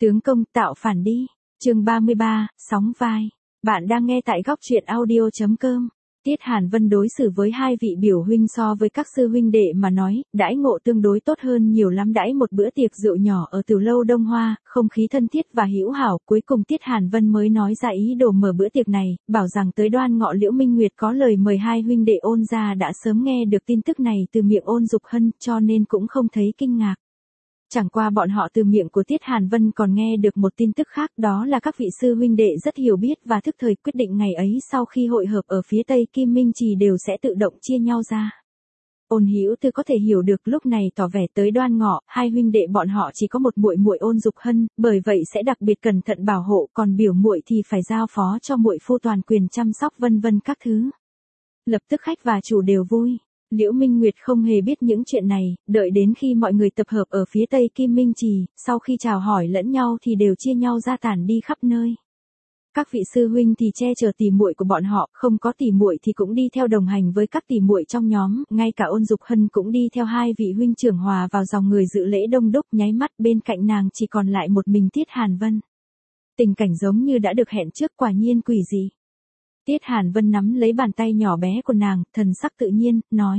Tướng công tạo phản đi. Chương 33, sóng vai. Bạn đang nghe tại góc truyện audio.com. Tiết Hàn Vân đối xử với hai vị biểu huynh so với các sư huynh đệ mà nói, đãi ngộ tương đối tốt hơn nhiều lắm. Đãi một bữa tiệc rượu nhỏ ở Tiểu lâu Đông Hoa, không khí thân thiết và hữu hảo. Cuối cùng Tiết Hàn Vân mới nói ra ý đồ mở bữa tiệc này, bảo rằng tới Đoan Ngọ Liễu Minh Nguyệt có lời mời hai huynh đệ Ôn gia đã sớm nghe được tin tức này từ miệng Ôn Dục Hân, cho nên cũng không thấy kinh ngạc. Chẳng qua bọn họ từ miệng của Tiết Hàn Vân còn nghe được một tin tức khác, đó là các vị sư huynh đệ rất hiểu biết và thức thời quyết định ngày ấy sau khi hội hợp ở phía Tây Kim Minh Trì đều sẽ tự động chia nhau ra. Ôn Hữu Tư có thể hiểu được lúc này tỏ vẻ tới Đoan Ngọ, hai huynh đệ bọn họ chỉ có một muội muội Ôn Dục Hân, bởi vậy sẽ đặc biệt cẩn thận bảo hộ, còn biểu muội thì phải giao phó cho muội phu toàn quyền chăm sóc vân vân các thứ. Lập tức khách và chủ đều vui. Liễu Minh Nguyệt không hề biết những chuyện này, đợi đến khi mọi người tập hợp ở phía Tây Kim Minh Trì, sau khi chào hỏi lẫn nhau thì đều chia nhau ra tản đi khắp nơi. Các vị sư huynh thì che chở tỉ muội của bọn họ, không có tỉ muội thì cũng đi theo đồng hành với các tỉ muội trong nhóm, ngay cả Ôn Dục Hân cũng đi theo hai vị huynh trưởng hòa vào dòng người dự lễ đông đúc. Nháy mắt bên cạnh nàng chỉ còn lại một mình Tiết Hàn Vân. Tình cảnh giống như đã được hẹn trước, quả nhiên quỷ dị. Tiết Hàn Vân nắm lấy bàn tay nhỏ bé của nàng, thần sắc tự nhiên, nói.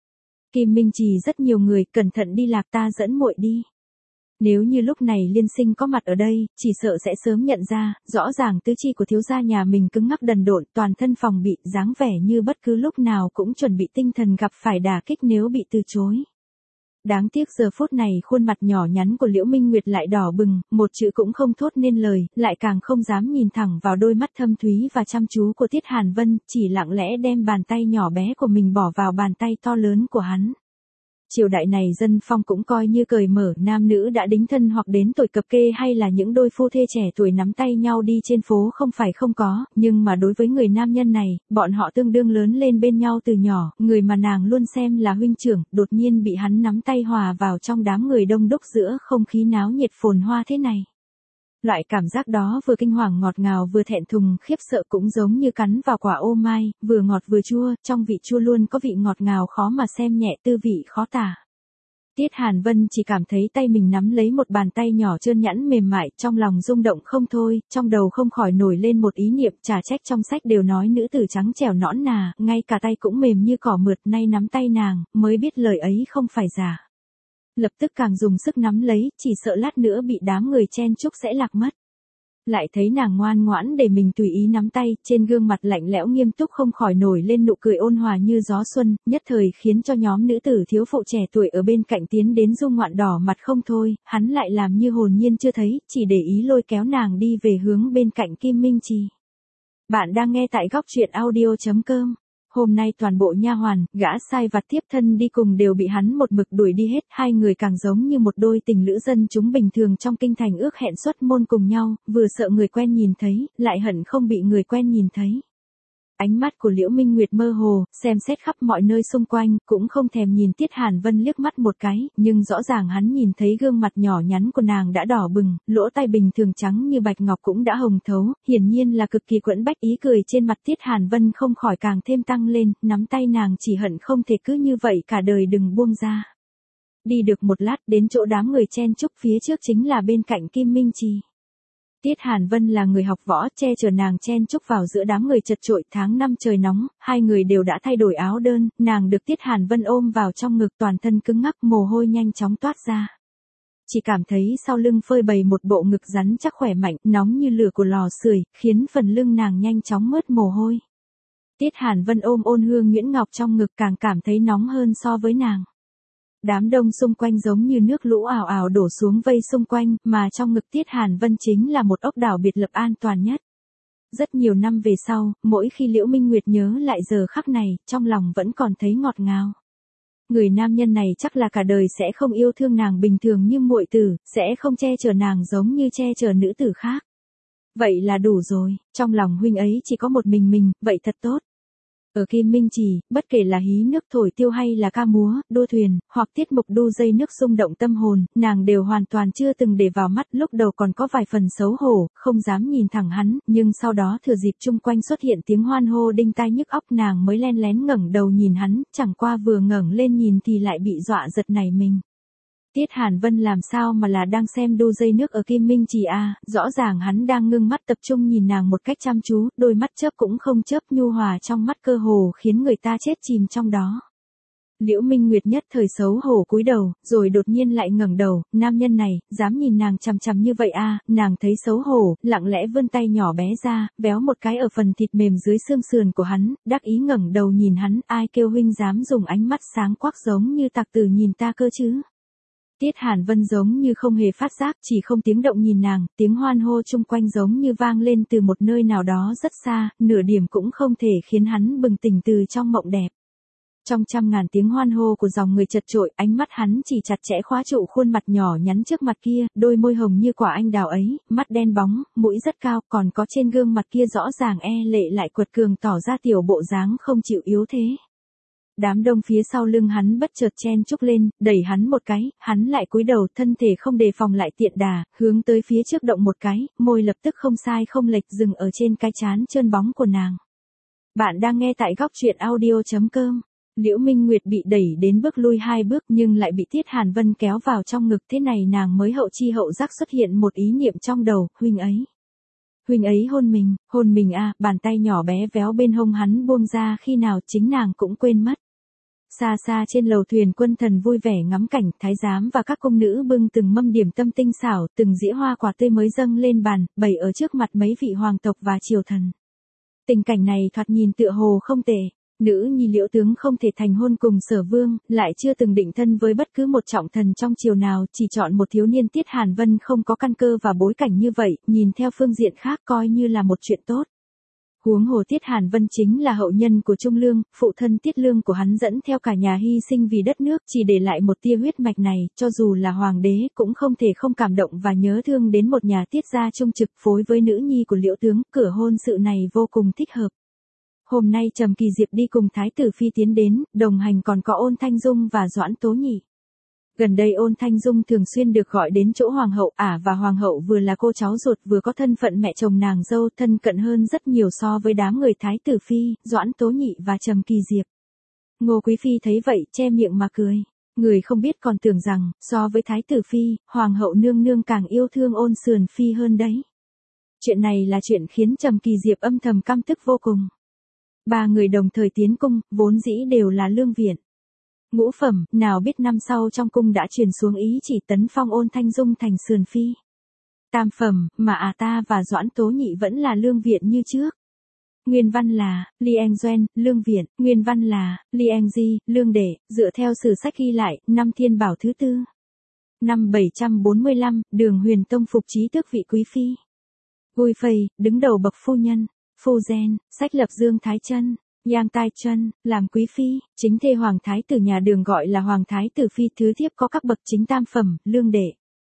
Kim Minh Trì rất nhiều người, cẩn thận đi lạc, ta dẫn muội đi. Nếu như lúc này Liên Sinh có mặt ở đây, chỉ sợ sẽ sớm nhận ra, rõ ràng tứ chi của thiếu gia nhà mình cứng ngắc đần độn, toàn thân phòng bị, dáng vẻ như bất cứ lúc nào cũng chuẩn bị tinh thần gặp phải đả kích nếu bị từ chối. Đáng tiếc giờ phút này khuôn mặt nhỏ nhắn của Liễu Minh Nguyệt lại đỏ bừng, một chữ cũng không thốt nên lời, lại càng không dám nhìn thẳng vào đôi mắt thâm thúy và chăm chú của Tiết Hàn Vân, chỉ lặng lẽ đem bàn tay nhỏ bé của mình bỏ vào bàn tay to lớn của hắn. Triều đại này dân phong cũng coi như cởi mở, nam nữ đã đính thân hoặc đến tuổi cập kê hay là những đôi phu thê trẻ tuổi nắm tay nhau đi trên phố không phải không có, nhưng mà đối với người nam nhân này, bọn họ tương đương lớn lên bên nhau từ nhỏ, người mà nàng luôn xem là huynh trưởng, đột nhiên bị hắn nắm tay hòa vào trong đám người đông đúc giữa không khí náo nhiệt phồn hoa thế này. Loại cảm giác đó vừa kinh hoàng ngọt ngào vừa thẹn thùng khiếp sợ, cũng giống như cắn vào quả ô mai, vừa ngọt vừa chua, trong vị chua luôn có vị ngọt ngào khó mà xem nhẹ, tư vị khó tả. Tiết Hàn Vân chỉ cảm thấy tay mình nắm lấy một bàn tay nhỏ trơn nhẵn mềm mại, trong lòng rung động không thôi, trong đầu không khỏi nổi lên một ý niệm, chả trách trong sách đều nói nữ tử trắng trẻo nõn nà, ngay cả tay cũng mềm như cỏ mượt, nay nắm tay nàng, mới biết lời ấy không phải giả. Lập tức càng dùng sức nắm lấy, chỉ sợ lát nữa bị đám người chen chúc sẽ lạc mất. Lại thấy nàng ngoan ngoãn để mình tùy ý nắm tay, trên gương mặt lạnh lẽo nghiêm túc không khỏi nổi lên nụ cười ôn hòa như gió xuân, nhất thời khiến cho nhóm nữ tử thiếu phụ trẻ tuổi ở bên cạnh tiến đến dung ngoạn đỏ mặt không thôi, hắn lại làm như hồn nhiên chưa thấy, chỉ để ý lôi kéo nàng đi về hướng bên cạnh Kim Minh Trì. Bạn đang nghe tại góc truyện audio.com. Hôm nay toàn bộ nha hoàn, gã sai vặt tiếp thân đi cùng đều bị hắn một mực đuổi đi hết, hai người càng giống như một đôi tình lữ dân chúng bình thường trong kinh thành ước hẹn xuất môn cùng nhau, vừa sợ người quen nhìn thấy, lại hận không bị người quen nhìn thấy. Ánh mắt của Liễu Minh Nguyệt mơ hồ, xem xét khắp mọi nơi xung quanh, cũng không thèm nhìn Tiết Hàn Vân liếc mắt một cái, nhưng rõ ràng hắn nhìn thấy gương mặt nhỏ nhắn của nàng đã đỏ bừng, lỗ tai bình thường trắng như bạch ngọc cũng đã hồng thấu, hiển nhiên là cực kỳ quẫn bách. Ý cười trên mặt Tiết Hàn Vân không khỏi càng thêm tăng lên, nắm tay nàng chỉ hận không thể cứ như vậy cả đời đừng buông ra. Đi được một lát đến chỗ đám người chen chúc, phía trước chính là bên cạnh Kim Minh Trì. Tiết Hàn Vân là người học võ, che chở nàng chen chúc vào giữa đám người chật chội. Tháng 5 trời nóng, hai người đều đã thay đổi áo đơn, nàng được Tiết Hàn Vân ôm vào trong ngực, toàn thân cứng ngắc, mồ hôi nhanh chóng toát ra. Chỉ cảm thấy sau lưng phơi bày một bộ ngực rắn chắc khỏe mạnh, nóng như lửa của lò sưởi, khiến phần lưng nàng nhanh chóng mướt mồ hôi. Tiết Hàn Vân ôm Ôn Hương Nguyễn Ngọc trong ngực càng cảm thấy nóng hơn so với nàng. Đám đông xung quanh giống như nước lũ ào ào đổ xuống vây xung quanh, mà trong ngực Tiết Hàn Vân chính là một ốc đảo biệt lập an toàn nhất. Rất nhiều năm về sau, mỗi khi Liễu Minh Nguyệt nhớ lại giờ khắc này, trong lòng vẫn còn thấy ngọt ngào. Người nam nhân này chắc là cả đời sẽ không yêu thương nàng bình thường như muội tử, sẽ không che chở nàng giống như che chở nữ tử khác. Vậy là đủ rồi, trong lòng huynh ấy chỉ có một mình, vậy thật tốt. Ở Kim Minh Trì, bất kể là hí nước thổi tiêu hay là ca múa, đua thuyền, hoặc tiết mục đu dây nước xung động tâm hồn, nàng đều hoàn toàn chưa từng để vào mắt. Lúc đầu còn có vài phần xấu hổ, không dám nhìn thẳng hắn, nhưng sau đó thừa dịp chung quanh xuất hiện tiếng hoan hô đinh tai nhức óc, nàng mới len lén ngẩng đầu nhìn hắn, chẳng qua vừa ngẩng lên nhìn thì lại bị dọa giật nảy mình. Tiết Hàn Vân làm sao mà là đang xem đu dây nước ở Kim Minh Trì à, rõ ràng hắn đang ngưng mắt tập trung nhìn nàng một cách chăm chú, đôi mắt chớp cũng không chớp, nhu hòa trong mắt cơ hồ khiến người ta chết chìm trong đó. Liễu Minh Nguyệt nhất thời xấu hổ cúi đầu, rồi đột nhiên lại ngẩng đầu, nam nhân này, dám nhìn nàng chằm chằm như vậy à, nàng thấy xấu hổ, lặng lẽ vươn tay nhỏ bé ra, véo một cái ở phần thịt mềm dưới xương sườn của hắn, đắc ý ngẩng đầu nhìn hắn, ai kêu huynh dám dùng ánh mắt sáng quắc giống như tặc tử nhìn ta cơ chứ. Tiết Hàn Vân giống như không hề phát giác, chỉ không tiếng động nhìn nàng, tiếng hoan hô chung quanh giống như vang lên từ một nơi nào đó rất xa, nửa điểm cũng không thể khiến hắn bừng tỉnh từ trong mộng đẹp. Trong trăm ngàn tiếng hoan hô của dòng người chật chội, ánh mắt hắn chỉ chặt chẽ khóa trụ khuôn mặt nhỏ nhắn trước mặt kia, đôi môi hồng như quả anh đào ấy, mắt đen bóng, mũi rất cao, còn có trên gương mặt kia rõ ràng lệ lại quật cường tỏ ra tiểu bộ dáng không chịu yếu thế. Đám đông phía sau lưng hắn bất chợt chen chúc lên, đẩy hắn một cái, hắn lại cúi đầu, thân thể không đề phòng lại tiện đà, hướng tới phía trước động một cái, môi lập tức không sai không lệch dừng ở trên cái trán trơn bóng của nàng. Bạn đang nghe tại góc truyện audio.com. Liễu Minh Nguyệt bị đẩy đến bước lui 2 bước nhưng lại bị Tiết Hàn Vân kéo vào trong ngực, thế này nàng mới hậu chi hậu giác xuất hiện một ý niệm trong đầu, huynh ấy hôn mình à, bàn tay nhỏ bé véo bên hông hắn buông ra, khi nào chính nàng cũng quên mất. Xa xa trên lầu thuyền quân thần vui vẻ ngắm cảnh, thái giám và các cung nữ bưng từng mâm điểm tâm tinh xảo, từng dĩa hoa quả tươi mới dâng lên bàn, bày ở trước mặt mấy vị hoàng tộc và triều thần. Tình cảnh này thoạt nhìn tựa hồ không tệ. Nữ nhi Liễu tướng không thể thành hôn cùng Sở Vương, lại chưa từng định thân với bất cứ một trọng thần trong triều nào, chỉ chọn một thiếu niên. Tiết Hàn Vân không có căn cơ và bối cảnh như vậy, nhìn theo phương diện khác coi như là một chuyện tốt. Huống hồ Tiết Hàn Vân chính là hậu nhân của Trung Lương, phụ thân Tiết Lương của hắn dẫn theo cả nhà hy sinh vì đất nước, chỉ để lại một tia huyết mạch này, cho dù là hoàng đế cũng không thể không cảm động và nhớ thương đến một nhà Tiết gia trung trực. Phối với nữ nhi của Liễu tướng, cửa hôn sự này vô cùng thích hợp. Hôm nay Trầm Kỳ Diệp đi cùng Thái tử Phi tiến đến, đồng hành còn có Ôn Thanh Dung và Doãn Tố Nhị. Gần đây Ôn Thanh Dung thường xuyên được gọi đến chỗ hoàng hậu, và hoàng hậu vừa là cô cháu ruột vừa có thân phận mẹ chồng nàng dâu, thân cận hơn rất nhiều so với đám người Thái tử Phi, Doãn Tố Nhị và Trầm Kỳ Diệp. Ngô Quý Phi thấy vậy che miệng mà cười. Người không biết còn tưởng rằng, so với Thái tử Phi, hoàng hậu nương nương càng yêu thương Ôn Sườn Phi hơn đấy. Chuyện này là chuyện khiến Trầm Kỳ Diệp âm thầm căm tức vô cùng. 3 người đồng thời tiến cung, vốn dĩ đều là lương viện. Ngũ phẩm, nào biết năm sau trong cung đã truyền xuống ý chỉ tấn phong Ôn Thanh Dung thành Sườn Phi. Tam phẩm, mà ta và Doãn Tố Nhị vẫn là lương viện như trước. Nguyên văn là, Lieng Duyen, lương viện, nguyên văn là, Lieng Di, lương đệ, dựa theo sử sách ghi lại, năm Thiên Bảo thứ 4. Năm 745, Đường Huyền Tông phục trí tước vị quý phi. Vui phây, đứng đầu bậc phu nhân. Phu Gen, sách lập Dương Thái Chân, Giang Tai Chân, làm quý phi, chính thê hoàng thái tử nhà Đường gọi là hoàng thái tử phi. Thứ thiếp có các bậc chính tam phẩm, lương đệ.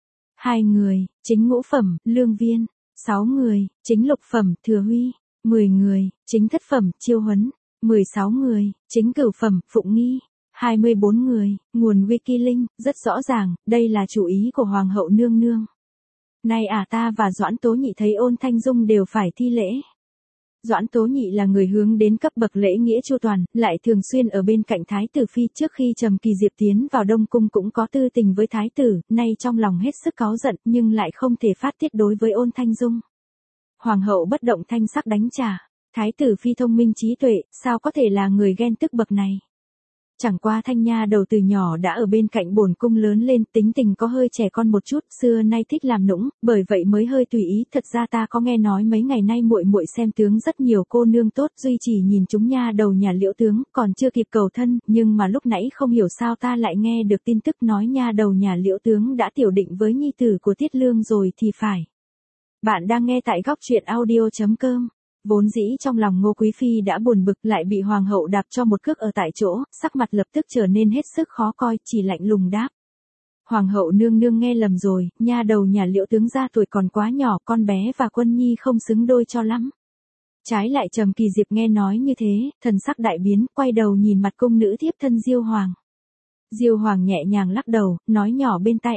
2 người, chính ngũ phẩm, lương viên. 6 người, chính lục phẩm, thừa huy. 10 người, chính thất phẩm, chiêu huấn. 16 người, chính cửu phẩm, phụng nghi. 24 người, nguồn Wiki Linh, rất rõ ràng, đây là chủ ý của hoàng hậu nương nương. Nay ta và Doãn Tố Nhị thấy Ôn Thanh Dung đều phải thi lễ. Doãn Tố Nhị là người hướng đến cấp bậc lễ nghĩa chu toàn, lại thường xuyên ở bên cạnh Thái tử Phi. Trước khi Trầm Kỳ Diệp tiến vào Đông Cung cũng có tư tình với Thái tử, nay trong lòng hết sức cáu giận nhưng lại không thể phát tiết đối với Ôn Thanh Dung. Hoàng hậu bất động thanh sắc đánh trả. Thái tử Phi thông minh trí tuệ, sao có thể là người ghen tức bậc này. Chẳng qua Thanh Nha đầu từ nhỏ đã ở bên cạnh bổn cung lớn lên, tính tình có hơi trẻ con một chút, xưa nay thích làm nũng, bởi vậy mới hơi tùy ý. Thật ra ta có nghe nói mấy ngày nay muội muội xem tướng rất nhiều cô nương tốt, duy chỉ nhìn chúng nha đầu nhà Liễu tướng, còn chưa kịp cầu thân, nhưng mà lúc nãy không hiểu sao ta lại nghe được tin tức nói nha đầu nhà Liễu tướng đã tiểu định với nhi tử của Tiết Lương rồi thì phải. Bạn đang nghe tại góc truyện audio.com. Vốn dĩ trong lòng Ngô Quý Phi đã buồn bực, lại bị hoàng hậu đạp cho một cước ở tại chỗ, sắc mặt lập tức trở nên hết sức khó coi, chỉ lạnh lùng đáp. Hoàng hậu nương nương nghe lầm rồi, nha đầu nhà Liễu tướng gia tuổi còn quá nhỏ, con bé và Quân Nhi không xứng đôi cho lắm. Trái lại Trầm Kỳ Diệp nghe nói như thế, thần sắc đại biến, quay đầu nhìn mặt cung nữ thiếp thân Diêu Hoàng. Diêu Hoàng nhẹ nhàng lắc đầu, nói nhỏ bên tai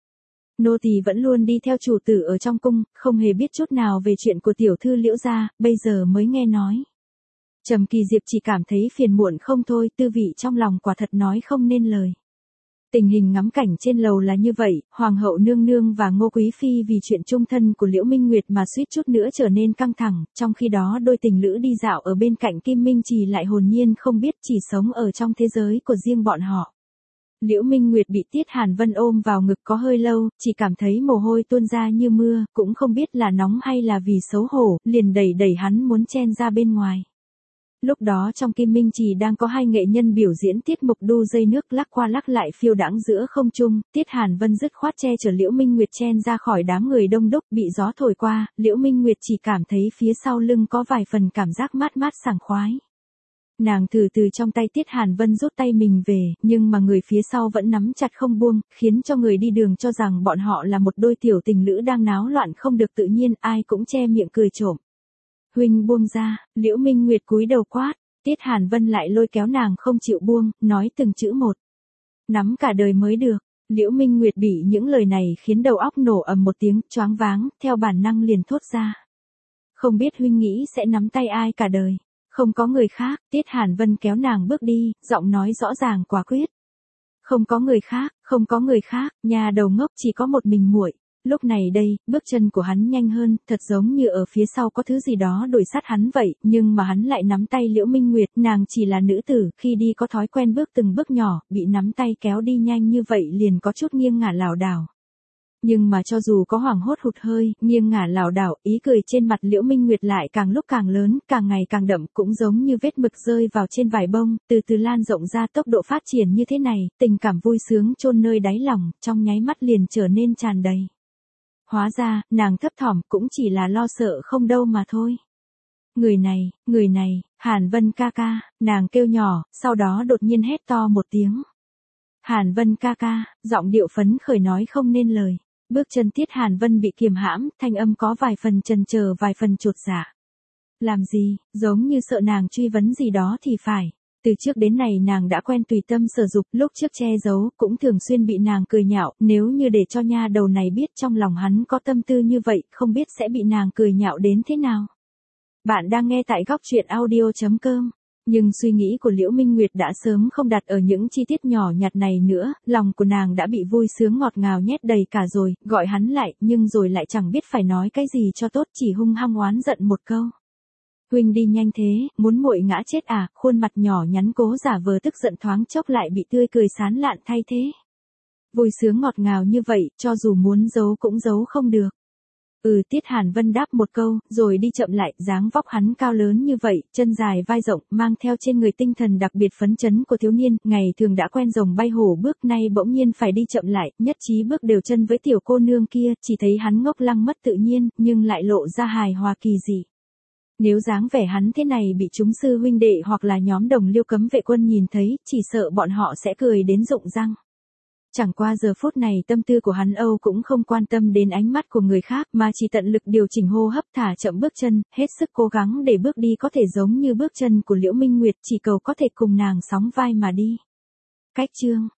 nô tỳ vẫn luôn đi theo chủ tử ở trong cung, không hề biết chút nào về chuyện của tiểu thư Liễu gia, bây giờ mới nghe nói. Trầm Kỳ Diệp chỉ cảm thấy phiền muộn không thôi, tư vị trong lòng quả thật nói không nên lời. Tình hình ngắm cảnh trên lầu là như vậy, Hoàng hậu nương nương và Ngô Quý Phi vì chuyện chung thân của Liễu Minh Nguyệt mà suýt chút nữa trở nên căng thẳng, trong khi đó đôi tình lữ đi dạo ở bên cạnh Kim Minh Trì lại hồn nhiên không biết chỉ sống ở trong thế giới của riêng bọn họ. Liễu Minh Nguyệt bị Tiết Hàn Vân ôm vào ngực có hơi lâu, chỉ cảm thấy mồ hôi tuôn ra như mưa, cũng không biết là nóng hay là vì xấu hổ, liền đẩy đẩy hắn muốn chen ra bên ngoài. Lúc đó trong Kim Minh Trì đang có hai nghệ nhân biểu diễn tiết mục đu dây nước lắc qua lắc lại phiêu đãng giữa không trung, Tiết Hàn Vân dứt khoát che chở Liễu Minh Nguyệt chen ra khỏi đám người đông đúc, bị gió thổi qua, Liễu Minh Nguyệt chỉ cảm thấy phía sau lưng có vài phần cảm giác mát mát sảng khoái. Nàng thử từ trong tay Tiết Hàn Vân rút tay mình về, nhưng mà người phía sau vẫn nắm chặt không buông, khiến cho người đi đường cho rằng bọn họ là một đôi tiểu tình lữ đang náo loạn không được tự nhiên, ai cũng che miệng cười trộm. Huynh buông ra, Liễu Minh Nguyệt cúi đầu quát, Tiết Hàn Vân lại lôi kéo nàng không chịu buông, nói từng chữ một. Nắm cả đời mới được, Liễu Minh Nguyệt bị những lời này khiến đầu óc nổ ầm một tiếng, choáng váng, theo bản năng liền thốt ra. Không biết huynh nghĩ sẽ nắm tay ai cả đời. Không có người khác, Tiết Hàn Vân kéo nàng bước đi, giọng nói rõ ràng quả quyết. Không có người khác, không có người khác, nhà đầu ngốc chỉ có một mình muội. Lúc này đây, bước chân của hắn nhanh hơn, thật giống như ở phía sau có thứ gì đó đuổi sát hắn vậy, nhưng mà hắn lại nắm tay Liễu Minh Nguyệt, nàng chỉ là nữ tử, khi đi có thói quen bước từng bước nhỏ, bị nắm tay kéo đi nhanh như vậy liền có chút nghiêng ngả lảo đảo. Nhưng mà cho dù có hoảng hốt hụt hơi, nghiêng ngả lảo đảo, ý cười trên mặt Liễu Minh Nguyệt lại càng lúc càng lớn, càng ngày càng đậm, cũng giống như vết mực rơi vào trên vải bông, từ từ lan rộng ra, tốc độ phát triển như thế này, tình cảm vui sướng chôn nơi đáy lòng, trong nháy mắt liền trở nên tràn đầy. Hóa ra, nàng thấp thỏm cũng chỉ là lo sợ không đâu mà thôi. Người này, Hàn Vân ca ca, nàng kêu nhỏ, sau đó đột nhiên hét to một tiếng. Hàn Vân ca ca, giọng điệu phấn khởi nói không nên lời. Bước chân Tiết Hàn Vân bị kiềm hãm, thanh âm có vài phần chần chờ vài phần chột dạ. Làm gì, giống như sợ nàng truy vấn gì đó thì phải. Từ trước đến nay nàng đã quen tùy tâm sở dục, lúc trước che giấu, cũng thường xuyên bị nàng cười nhạo, nếu như để cho nha đầu này biết trong lòng hắn có tâm tư như vậy, không biết sẽ bị nàng cười nhạo đến thế nào. Bạn đang nghe tại góc truyện audio.com. Nhưng suy nghĩ của Liễu Minh Nguyệt đã sớm không đặt ở những chi tiết nhỏ nhặt này nữa, lòng của nàng đã bị vui sướng ngọt ngào nhét đầy cả rồi, gọi hắn lại, nhưng rồi lại chẳng biết phải nói cái gì cho tốt, chỉ hung hăng oán giận một câu. Huynh đi nhanh thế, muốn muội ngã chết à, khuôn mặt nhỏ nhắn cố giả vờ tức giận thoáng chốc lại bị tươi cười sán lạn thay thế. Vui sướng ngọt ngào như vậy, cho dù muốn giấu cũng giấu không được. Tiết Hàn Vân đáp một câu, rồi đi chậm lại, dáng vóc hắn cao lớn như vậy, chân dài vai rộng, mang theo trên người tinh thần đặc biệt phấn chấn của thiếu niên, ngày thường đã quen rồng bay hổ bước, nay bỗng nhiên phải đi chậm lại, nhất trí bước đều chân với tiểu cô nương kia, chỉ thấy hắn ngốc lăng mất tự nhiên, nhưng lại lộ ra hài hòa kỳ dị. Nếu dáng vẻ hắn thế này bị chúng sư huynh đệ hoặc là nhóm đồng liêu cấm vệ quân nhìn thấy, chỉ sợ bọn họ sẽ cười đến rụng răng. Chẳng qua giờ phút này tâm tư của hắn Âu cũng không quan tâm đến ánh mắt của người khác mà chỉ tận lực điều chỉnh hô hấp thả chậm bước chân, hết sức cố gắng để bước đi có thể giống như bước chân của Liễu Minh Nguyệt, chỉ cầu có thể cùng nàng sóng vai mà đi. Cách chương